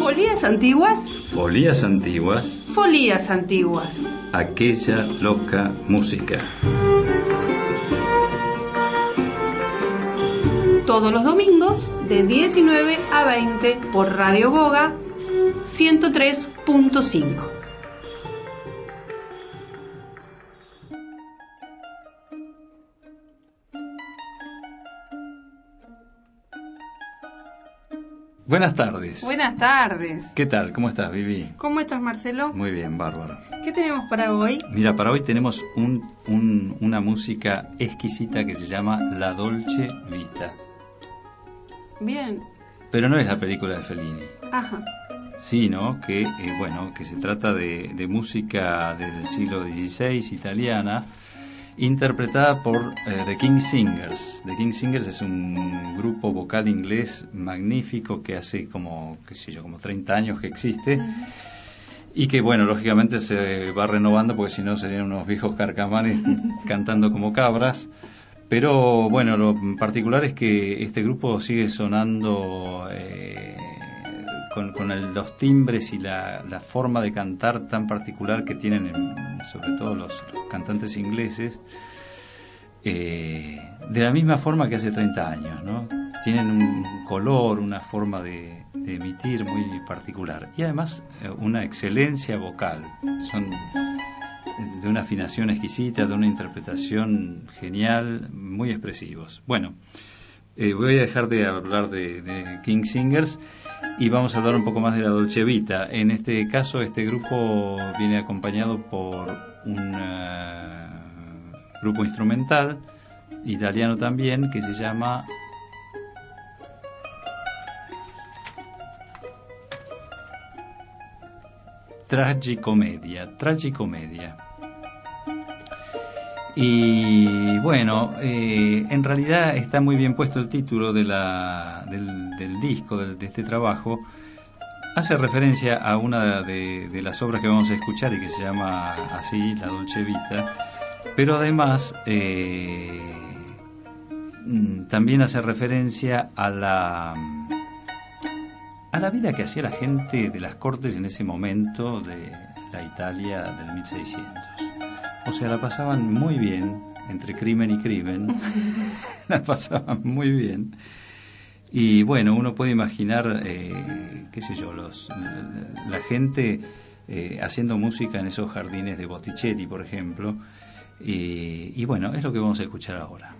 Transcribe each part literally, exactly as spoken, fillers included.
Folías antiguas. Folías antiguas. Folías antiguas. Aquella loca música. Todos los domingos de diecinueve a veinte por Radio Goga ciento tres punto cinco. Buenas tardes. Buenas tardes. ¿Qué tal? ¿Cómo estás, Vivi? ¿Cómo estás, Marcelo? Muy bien, bárbaro. ¿Qué tenemos para hoy? Mira, para hoy tenemos un, un, una música exquisita que se llama La Dolce Vita. Bien. Pero no es la película de Fellini. Ajá. Sino que, eh, bueno, que se trata de, de música del siglo dieciséis italiana, interpretada por eh, The King Singers. The King Singers es un grupo vocal inglés magnífico que hace como, qué sé yo, como treinta años que existe. Uh-huh. Y que, bueno, lógicamente se va renovando porque si no serían unos viejos carcamanes cantando como cabras. Pero, bueno, lo particular es que este grupo sigue sonando eh, con, con el, los timbres y la, la forma de cantar tan particular que tienen, en, sobre todo los, los cantantes ingleses, eh, de la misma forma que hace treinta años, ¿no? Tienen un color, una forma de, de emitir muy particular y además eh, una excelencia vocal. Son de una afinación exquisita, de una interpretación genial, muy expresivos. Bueno, eh, voy a dejar de hablar de, de King Singers y vamos a hablar un poco más de la Dolce Vita. En este caso, este grupo viene acompañado por un uh, grupo instrumental, italiano también, que se llama Tragicomedia. Tragicomedia. Y bueno, eh, en realidad está muy bien puesto el título de la, del, del disco, de, de este trabajo. Hace referencia a una de, de las obras que vamos a escuchar y que se llama así, La Dolce Vita, pero además eh, también hace referencia a la, a la vida que hacía la gente de las cortes en ese momento de la Italia del mil seiscientos. O sea, la pasaban muy bien, entre crimen y crimen, la pasaban muy bien. Y bueno, uno puede imaginar, eh, qué sé yo, los, la, la gente eh, haciendo música en esos jardines de Botticelli, por ejemplo. Y, y bueno, es lo que vamos a escuchar ahora.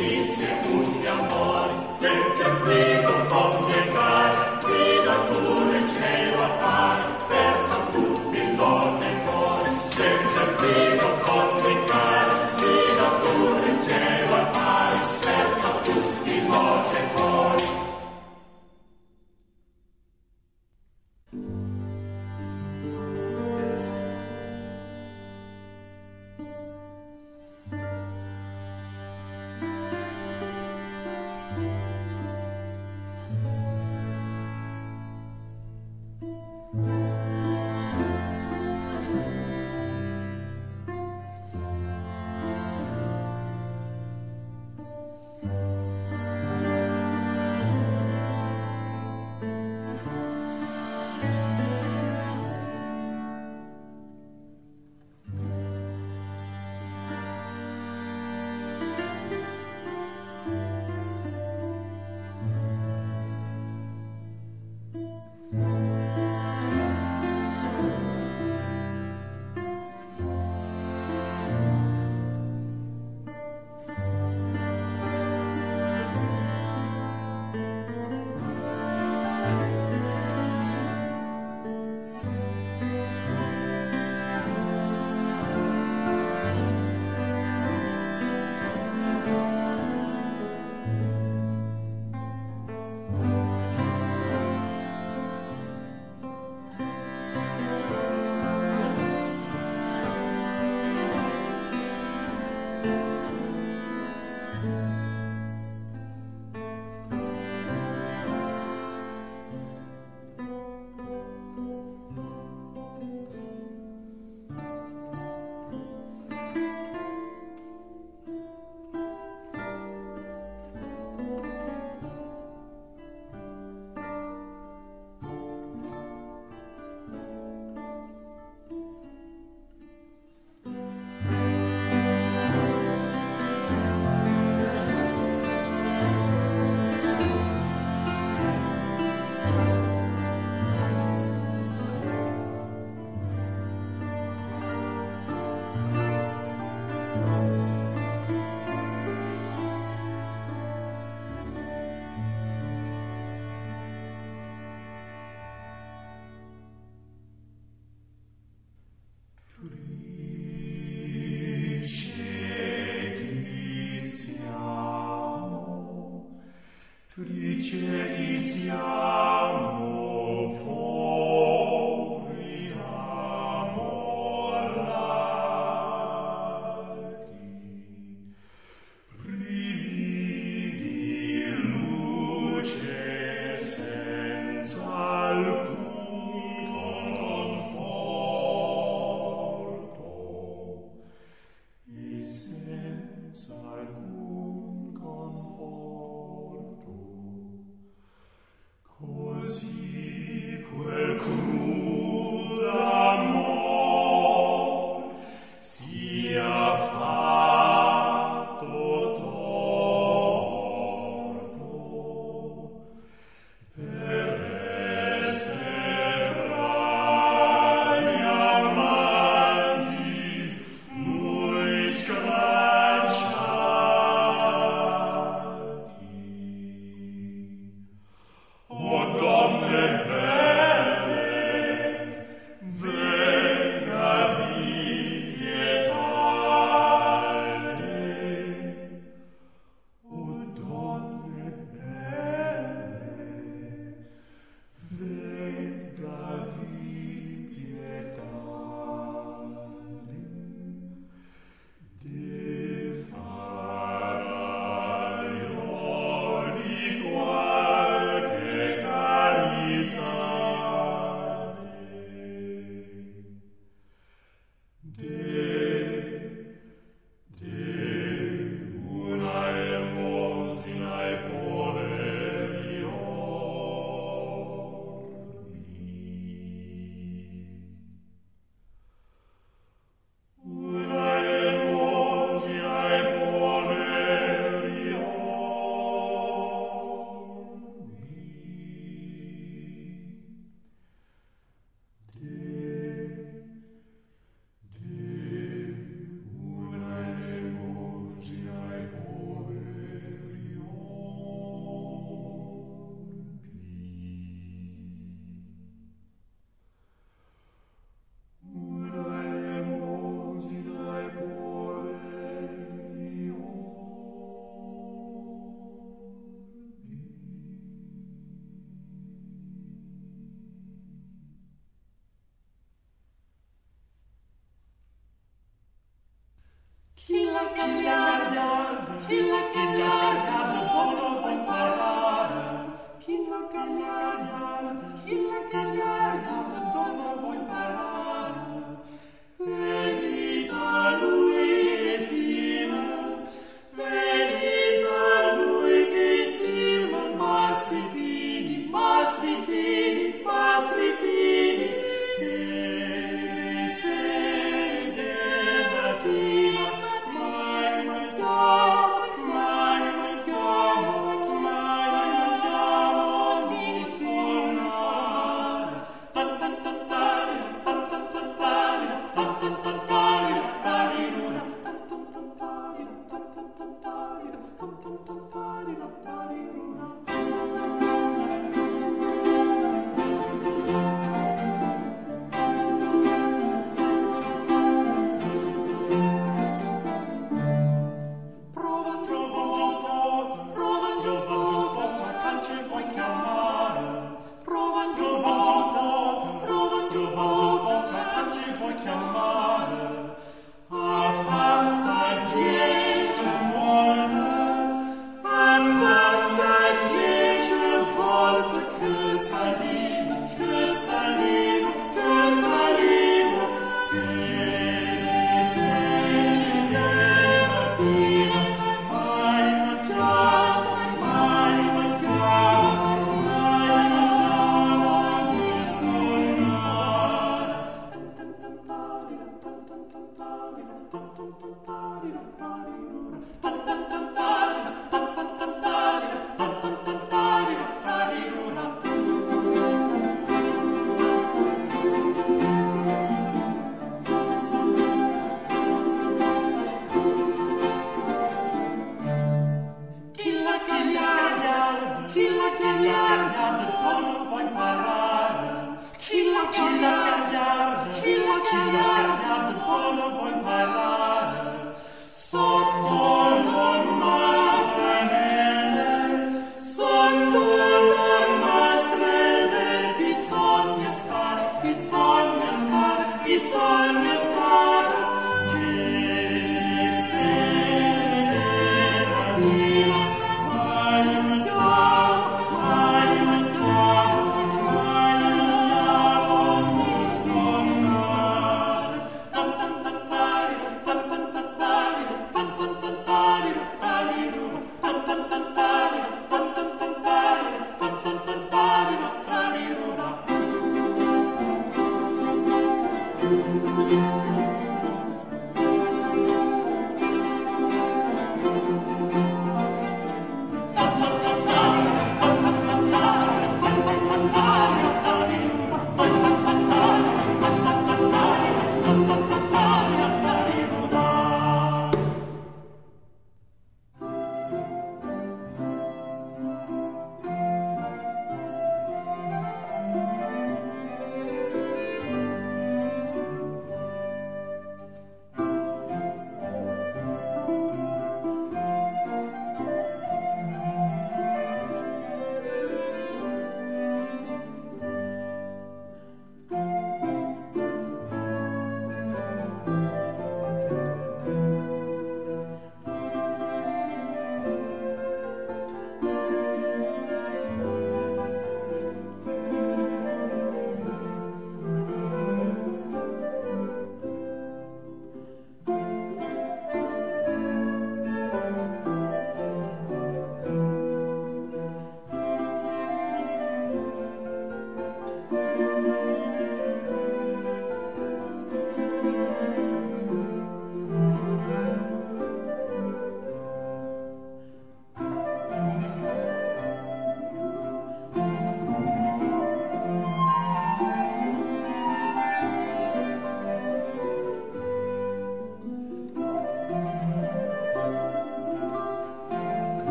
Sente il grido con pietà, grida tu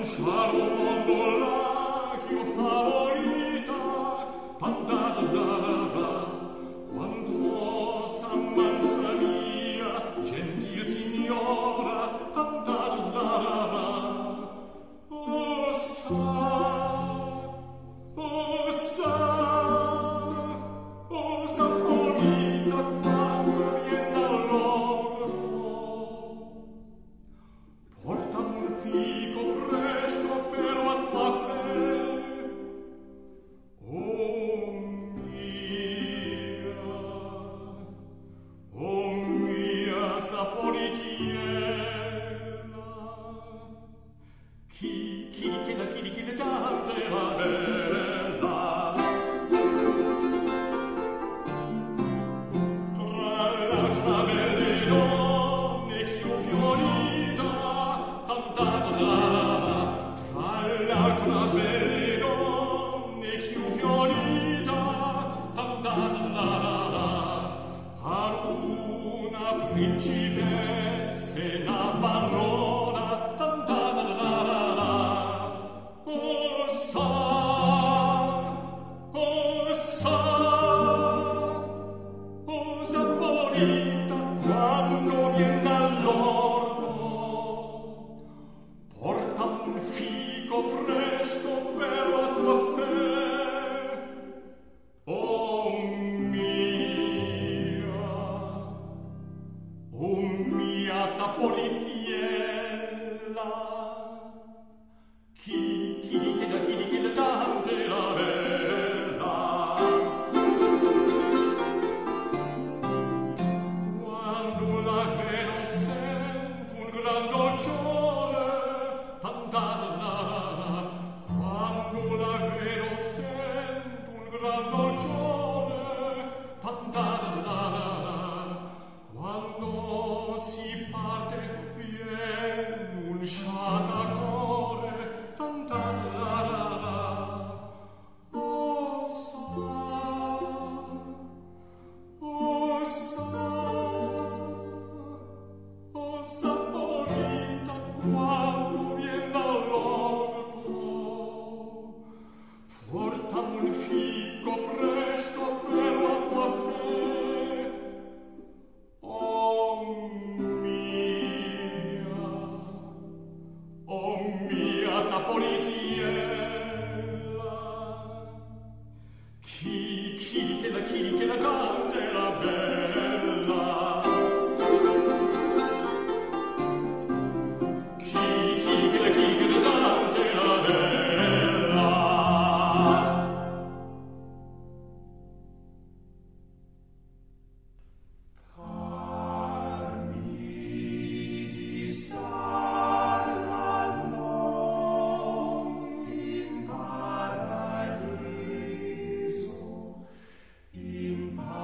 In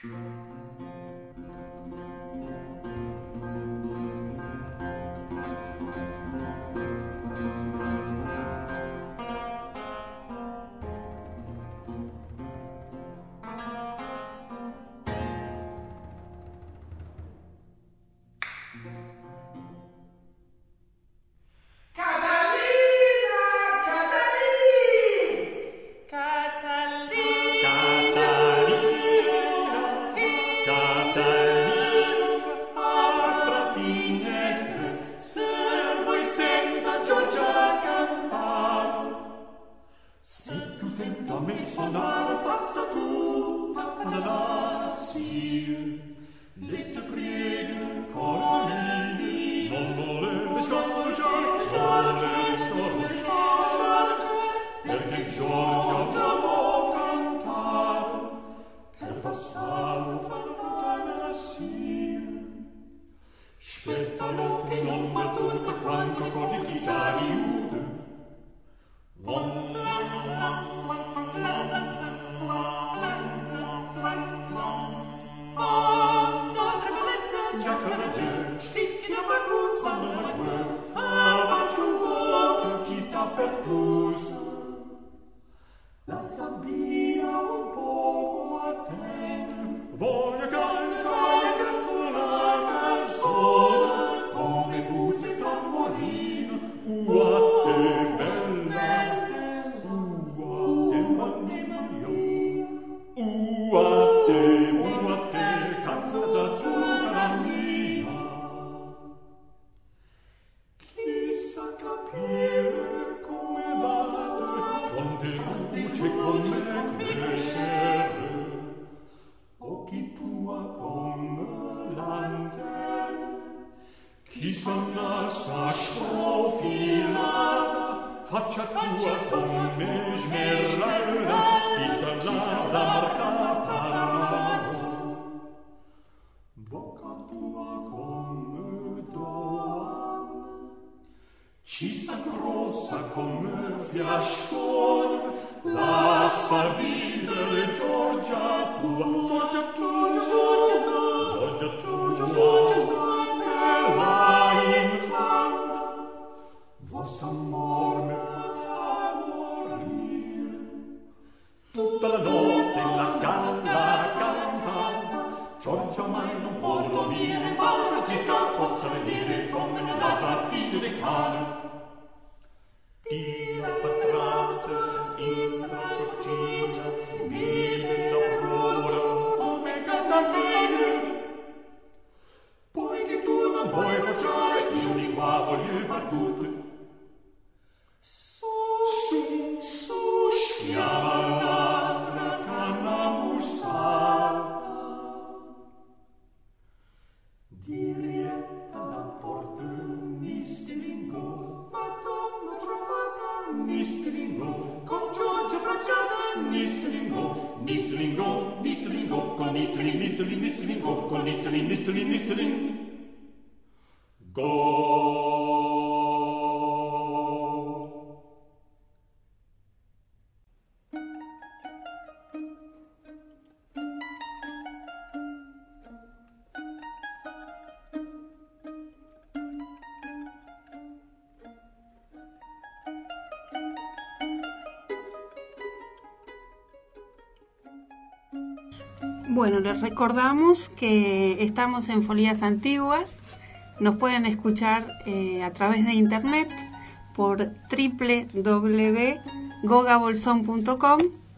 Bueno, les recordamos que estamos en Folías Antiguas. Nos pueden escuchar eh, a través de internet por doble u doble u doble u punto goga bolsón punto com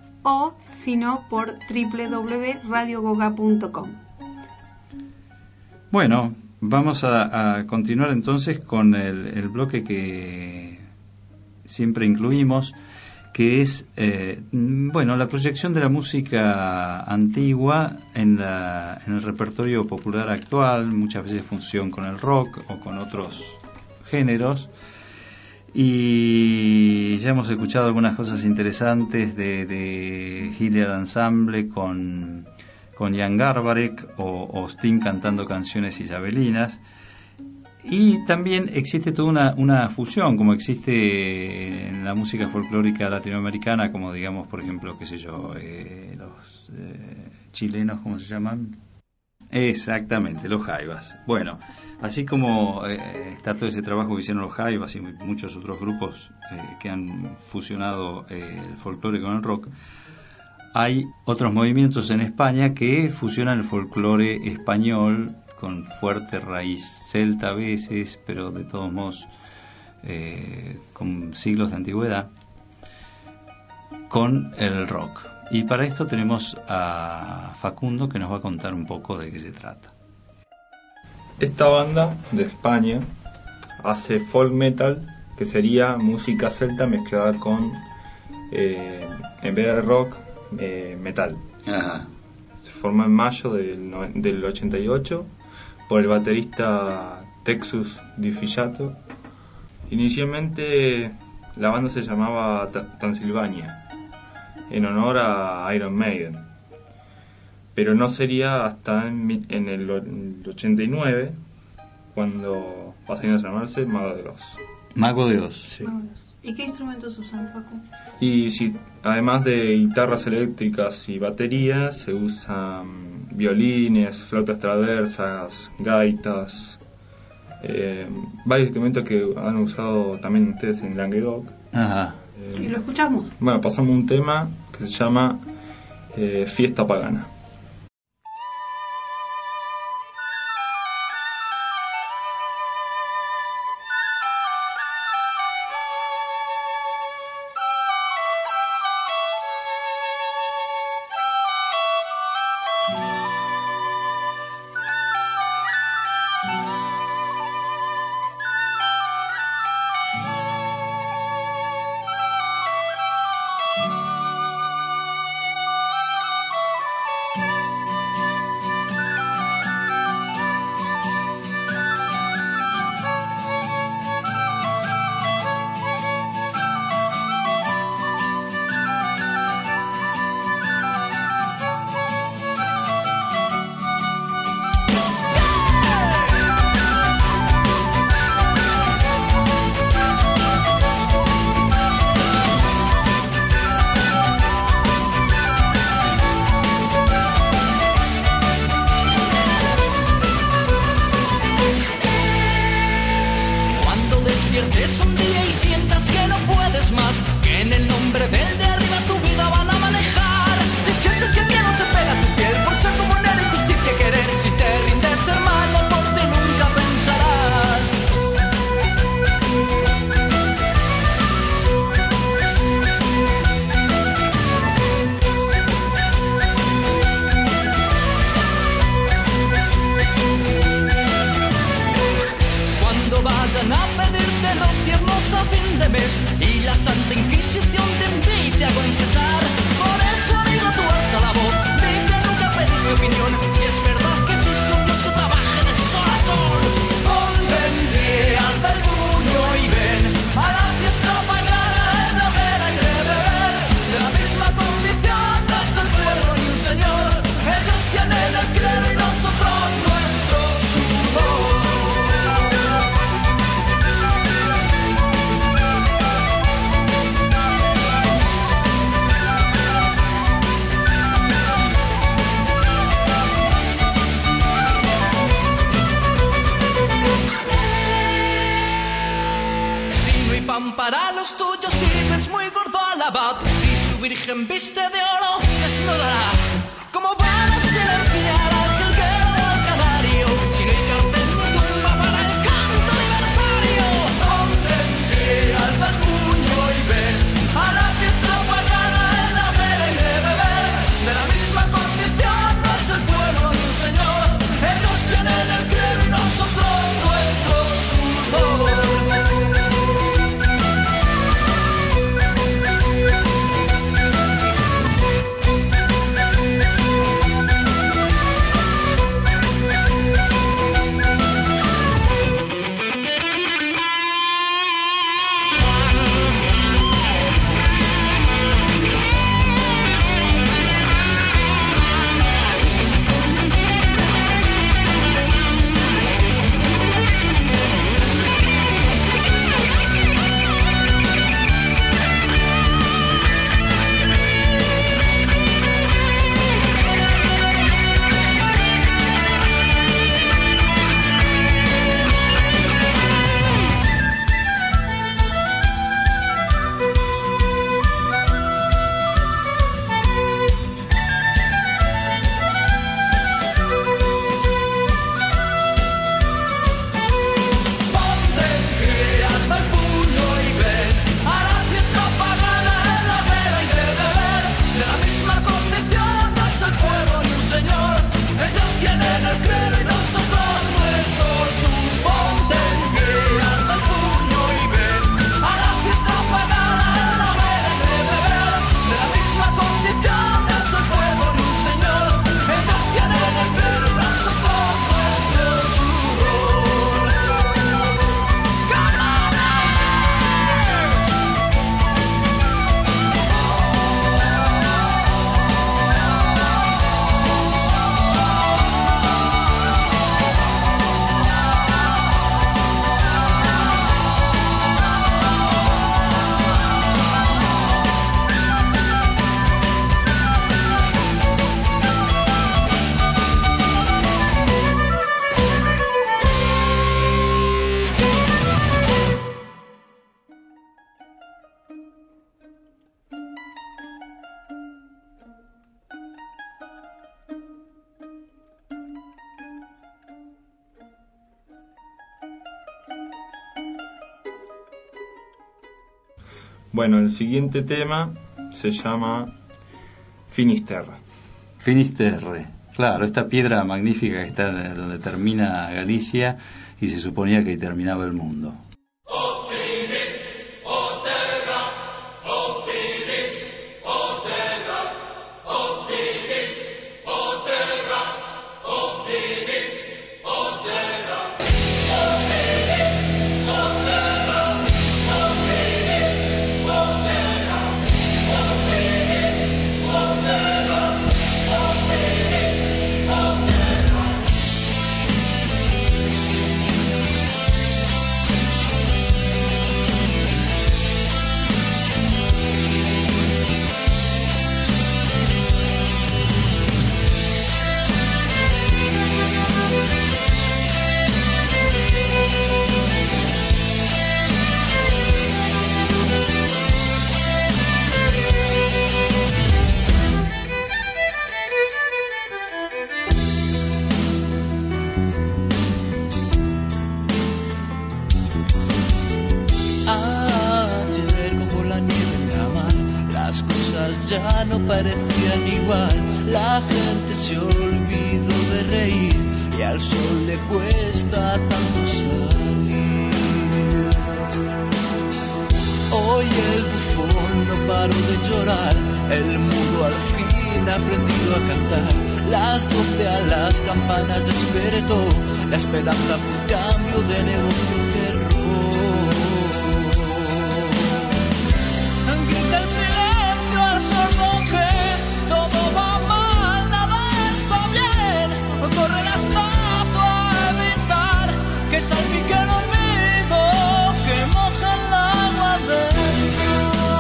o si no por doble u doble u doble u punto radio goga punto com. Bueno, vamos a, a continuar entonces con el, el bloque que siempre incluimos, que es eh, bueno, la proyección de la música antigua en, la, en el repertorio popular actual, muchas veces función con el rock o con otros géneros. Y ya hemos escuchado algunas cosas interesantes de, de Hilliard Ensemble con, con Jan Garbarek o, o Sting cantando canciones isabelinas. Y también existe toda una, una fusión, como existe en la música folclórica latinoamericana, como digamos, por ejemplo, qué sé yo, eh, los eh, chilenos, ¿cómo se llaman? Exactamente, los jaivas. Bueno, así como eh, está todo ese trabajo que hicieron los jaivas y muchos otros grupos eh, que han fusionado eh, el folclore con el rock, hay otros movimientos en España que fusionan el folclore español con fuerte raíz celta a veces, pero de todos modos eh, con siglos de antigüedad, con el rock. Y para esto tenemos a Facundo, que nos va a contar un poco de qué se trata. Esta banda de España hace folk metal, que sería música celta mezclada con, eh, en vez de rock, eh, metal. Ajá. Se formó en mayo del, no, del ochenta y ocho por el baterista Texus Di Fillato. Inicialmente la banda se llamaba Transilvania, en honor a Iron Maiden, pero no sería hasta en, en el ochenta y nueve cuando pasaron a llamarse Mago de Oz. Mago de Oz. Sí. ¿Y qué instrumentos usan, Facu? Y si, además de guitarras eléctricas y baterías, se usan violines, flautas traversas, gaitas, eh, varios instrumentos que han usado también ustedes en Languedoc. Ajá. Eh, ¿Y lo escuchamos? Bueno, pasamos un tema que se llama eh, Fiesta Pagana. Para los tuyos sirves muy gordo al abad. Si su virgen viste de oro, desnudará como van a silenciar al jilguero o al canario. Si no hay cárcel ni tumba para el canto libertario. Ponte en pie, alza el puño y ven a la fiesta pagana en la vera y de beber. De la misma condición no es el pueblo ni un señor. Ellos tienen el credo y nosotros nuestro sudor. Bueno, el siguiente tema se llama Finisterre. Finisterre, claro, esta piedra magnífica que está donde termina Galicia y se suponía que ahí terminaba el mundo. Ya no parecían igual, la gente se olvidó de reír y al sol le cuesta tanto salir. Hoy el bufón no paró de llorar, el mudo al fin ha aprendido a cantar. Las doce a las campanas despertó, la esperanza por cambio de negocio cerró. Grita el silencio al sordo que todo va mal, nada está bien. Corre la estatua a evitar que salpique el olvido, que moja el agua dentro.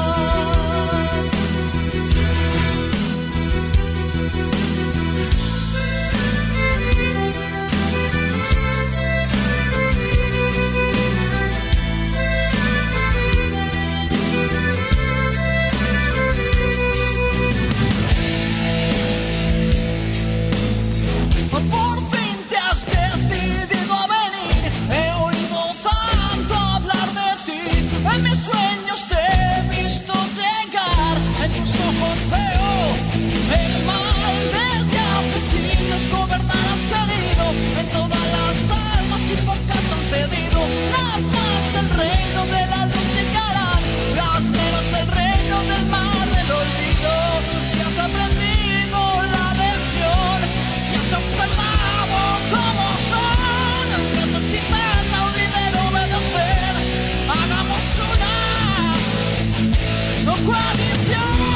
Por fin te has decidido a venir, he oído tanto hablar de ti. En mis sueños te he visto llegar, en tus ojos veo el mal. Desde hace siglos gobernar has querido, en todas las almas y pocas han cedido. Las más el reino de la luz llegarán, las menos el reino del mal del olvido. Si has aprendido la lección, si has observado cómo son, que necesitan a olvidar obedecer, hagamos una coalición.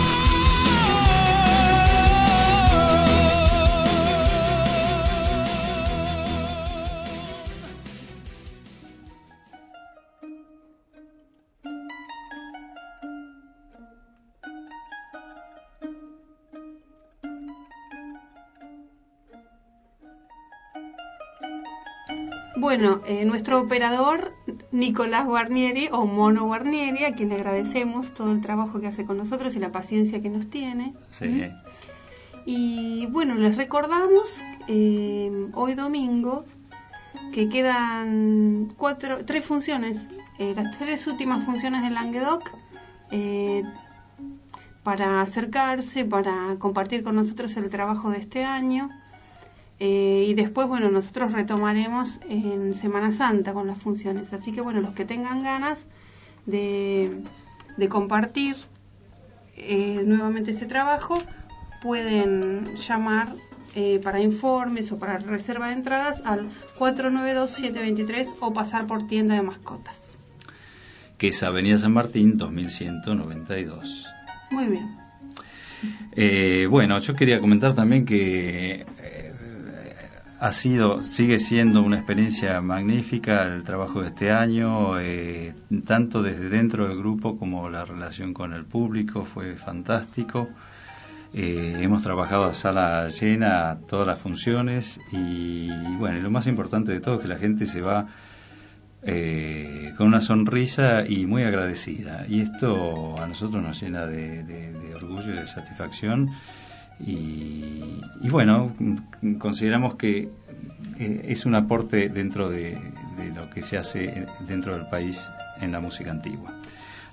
Bueno, eh, nuestro operador Nicolás Guarnieri, o Mono Guarnieri, a quien le agradecemos todo el trabajo que hace con nosotros y la paciencia que nos tiene. Sí. ¿Mm? Y bueno, les recordamos eh, hoy domingo que quedan cuatro, tres funciones, eh, las tres últimas funciones del Languedoc, eh, para acercarse, para compartir con nosotros el trabajo de este año. Eh, y después, bueno, nosotros retomaremos en Semana Santa con las funciones. Así que, bueno, los que tengan ganas de, de compartir eh, nuevamente este trabajo, pueden llamar eh, para informes o para reserva de entradas al cuatro nueve dos, siete dos tres o pasar por Tienda de Mascotas, que es Avenida San Martín dos mil ciento noventa y dos. Muy bien. Eh, bueno, yo quería comentar también que eh, ha sido, sigue siendo una experiencia magnífica el trabajo de este año, eh, tanto desde dentro del grupo como la relación con el público fue fantástico. Eh, hemos trabajado a sala llena todas las funciones y, bueno, y lo más importante de todo es que la gente se va eh, con una sonrisa y muy agradecida, y esto a nosotros nos llena de, de, de orgullo y de satisfacción. Y, y bueno, consideramos que eh, es un aporte dentro de, de lo que se hace dentro del país en la música antigua.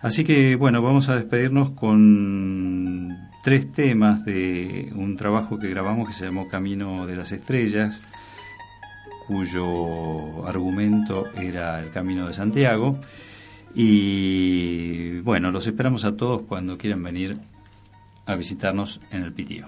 Así que, bueno, vamos a despedirnos con tres temas de un trabajo que grabamos que se llamó Camino de las Estrellas, cuyo argumento era el Camino de Santiago. Y bueno, los esperamos a todos cuando quieran venir a visitarnos en el Pitío.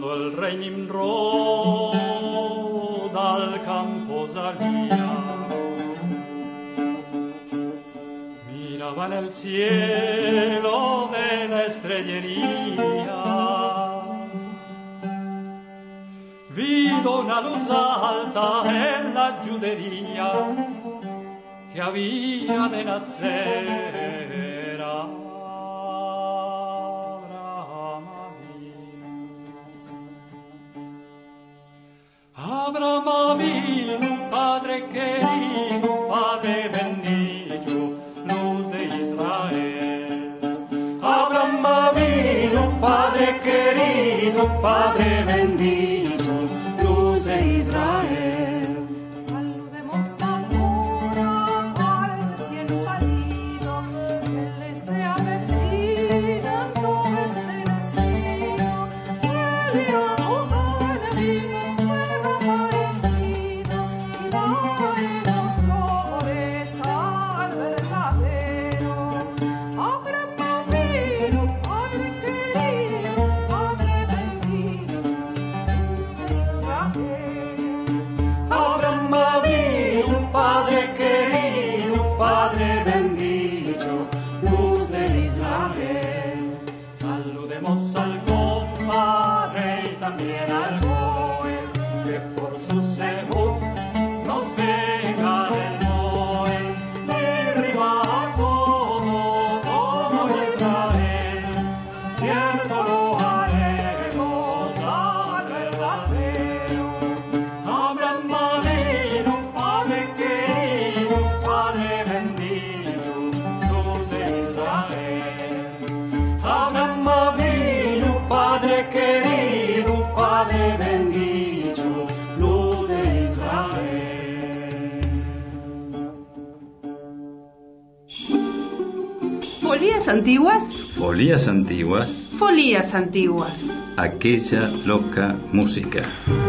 quando il re Nimrod al campo salía, miraba en el cielo de la estrellería, vido una luz alta en la judería que había de nacer Abraham Avinu. Abraham Avinu, Padre querido, Padre bendito, luz de Israel. Abraham Avinu, Padre querido, Padre bendito, luz de Israel. Saludemos ahora al recién salido, que le sea vecino en todo este vecino, que le ahogan el ser aparecido, y daremos flores al verdadero. Abraham Avinu, Padre querido, Padre bendito, luz de Israel. Abraham Avinu, Padre querido, Padre bendito, luz de Israel. Saludemos al compadre y también al Goel, que por su según nos venga del Moel. Derriba a todo, todo Israel, cierto lo haremos al verdadero. Abraham Avinu, Padre querido, Padre bendito, luz de Israel. Abraham Avinu, Padre querido, Padre bendito, luz de Israel. Folías antiguas, Folías antiguas, folías antiguas. aquella loca música.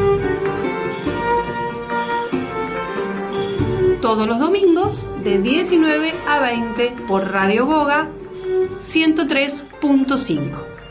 Todos los domingos de diecinueve a veinte por Radio Goga ciento tres punto cinco.